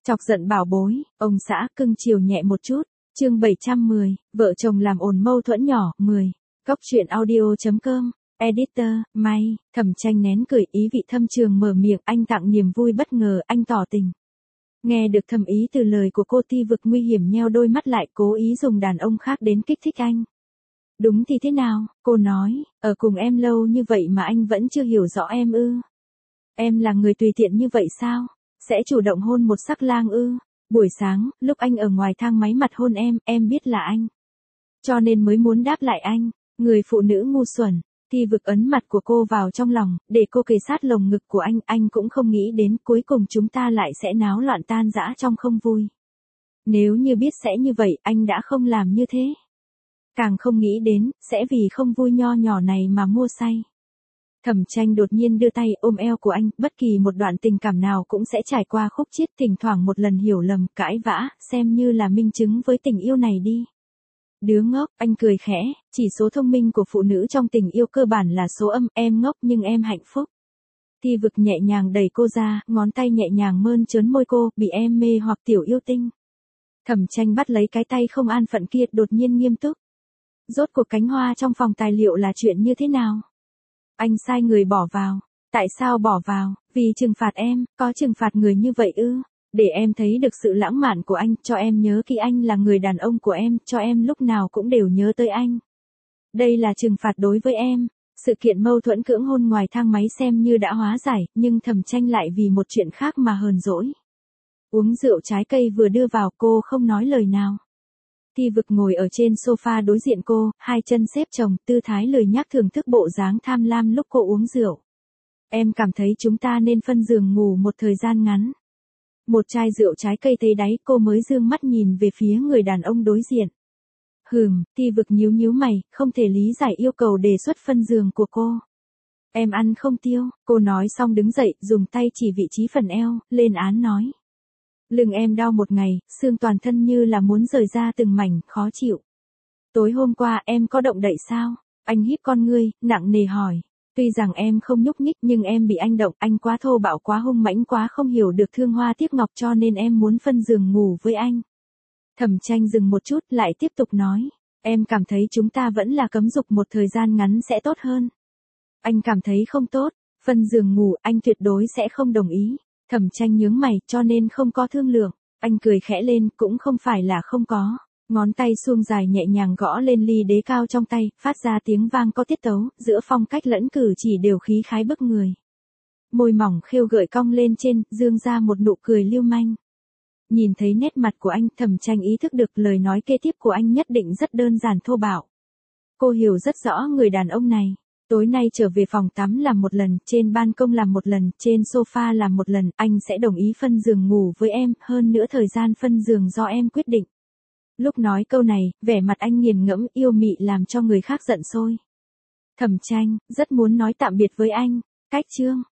Chọc giận bảo bối, ông xã cưng chiều nhẹ một chút. Chương 710, vợ chồng làm ồn mâu thuẫn nhỏ, 10. Góc truyện audio.com. Editor, May, Thẩm Tranh nén cười, ý vị thâm trường mở miệng, anh tặng niềm vui bất ngờ, anh tỏ tình. Nghe được thầm ý từ lời của cô, Ti Vực nguy hiểm nheo đôi mắt lại, cố ý dùng đàn ông khác đến kích thích anh. Đúng thì thế nào, cô nói, ở cùng em lâu như vậy mà anh vẫn chưa hiểu rõ em ư? Em là người tùy tiện như vậy sao? Sẽ chủ động hôn một sắc lang ư? Buổi sáng, lúc anh ở ngoài thang máy mặt hôn em biết là anh. Cho nên mới muốn đáp lại anh, người phụ nữ ngu xuẩn. Ti Vực ấn mặt của cô vào trong lòng, để cô kề sát lồng ngực của anh cũng không nghĩ đến cuối cùng chúng ta lại sẽ náo loạn tan rã trong không vui. Nếu như biết sẽ như vậy, anh đã không làm như thế. Càng không nghĩ đến, sẽ vì không vui nho nhỏ này mà mua say. Thẩm Tranh đột nhiên đưa tay ôm eo của anh, bất kỳ một đoạn tình cảm nào cũng sẽ trải qua khúc chiết, thỉnh thoảng một lần hiểu lầm, cãi vã, xem như là minh chứng với tình yêu này đi. Đứa ngốc, anh cười khẽ, chỉ số thông minh của phụ nữ trong tình yêu cơ bản là số âm, em ngốc nhưng em hạnh phúc. Ti Vực nhẹ nhàng đẩy cô ra, ngón tay nhẹ nhàng mơn trớn môi cô, bị em mê hoặc tiểu yêu tinh. Thẩm Tranh bắt lấy cái tay không an phận kia, đột nhiên nghiêm túc. Rốt cuộc cánh hoa trong phòng tài liệu là chuyện như thế nào? Anh sai người bỏ vào. Tại sao bỏ vào? Vì trừng phạt em, có trừng phạt người như vậy ư? Để em thấy được sự lãng mạn của anh, cho em nhớ kỹ anh là người đàn ông của em, cho em lúc nào cũng đều nhớ tới anh. Đây là trừng phạt đối với em. Sự kiện mâu thuẫn cưỡng hôn ngoài thang máy xem như đã hóa giải, nhưng Thẩm Tranh lại vì một chuyện khác mà hờn dỗi. Uống rượu trái cây vừa đưa vào, cô không nói lời nào. Ti Vực ngồi ở trên sofa đối diện cô, hai chân xếp chồng, tư thái lười nhác thưởng thức bộ dáng tham lam lúc cô uống rượu. Em cảm thấy chúng ta nên phân giường ngủ một thời gian ngắn. Một chai rượu trái cây thấy đáy, cô mới dương mắt nhìn về phía người đàn ông đối diện. Ti Vực nhíu nhíu mày, không thể lý giải yêu cầu đề xuất phân giường của cô. Em ăn không tiêu, cô nói xong đứng dậy, dùng tay chỉ vị trí phần eo, lên án nói. Lưng em đau một ngày, xương toàn thân như là muốn rời ra từng mảnh, khó chịu. Tối hôm qua em có động đậy sao? Anh híp con ngươi, nặng nề hỏi. Tuy rằng em không nhúc nhích nhưng em bị anh động, anh quá thô bạo quá hung mãnh quá không hiểu được thương hoa tiếc ngọc cho nên em muốn phân giường ngủ với anh. Thẩm Tranh dừng một chút lại tiếp tục nói. Em cảm thấy chúng ta vẫn là cấm dục một thời gian ngắn sẽ tốt hơn. Anh cảm thấy không tốt, phân giường ngủ anh tuyệt đối sẽ không đồng ý. Thẩm Tranh nhướng mày cho nên không có thương lượng. Anh cười khẽ lên cũng không phải là không có. Ngón tay suông dài nhẹ nhàng gõ lên ly đế cao trong tay, phát ra tiếng vang có tiết tấu, giữa phong cách lẫn cử chỉ đều khí khái bức người. Môi mỏng khêu gợi cong lên trên, dương ra một nụ cười lưu manh. Nhìn thấy nét mặt của anh, Thẩm Tranh ý thức được lời nói kế tiếp của anh nhất định rất đơn giản thô bạo. Cô hiểu rất rõ người đàn ông này. Tối nay trở về phòng tắm làm một lần, trên ban công làm một lần, trên sofa làm một lần, anh sẽ đồng ý phân giường ngủ với em, hơn nữa thời gian phân giường do em quyết định. Lúc nói câu này, vẻ mặt anh nghiền ngẫm yêu mị làm cho người khác giận sôi. Thẩm Tranh, rất muốn nói tạm biệt với anh. Cách chương.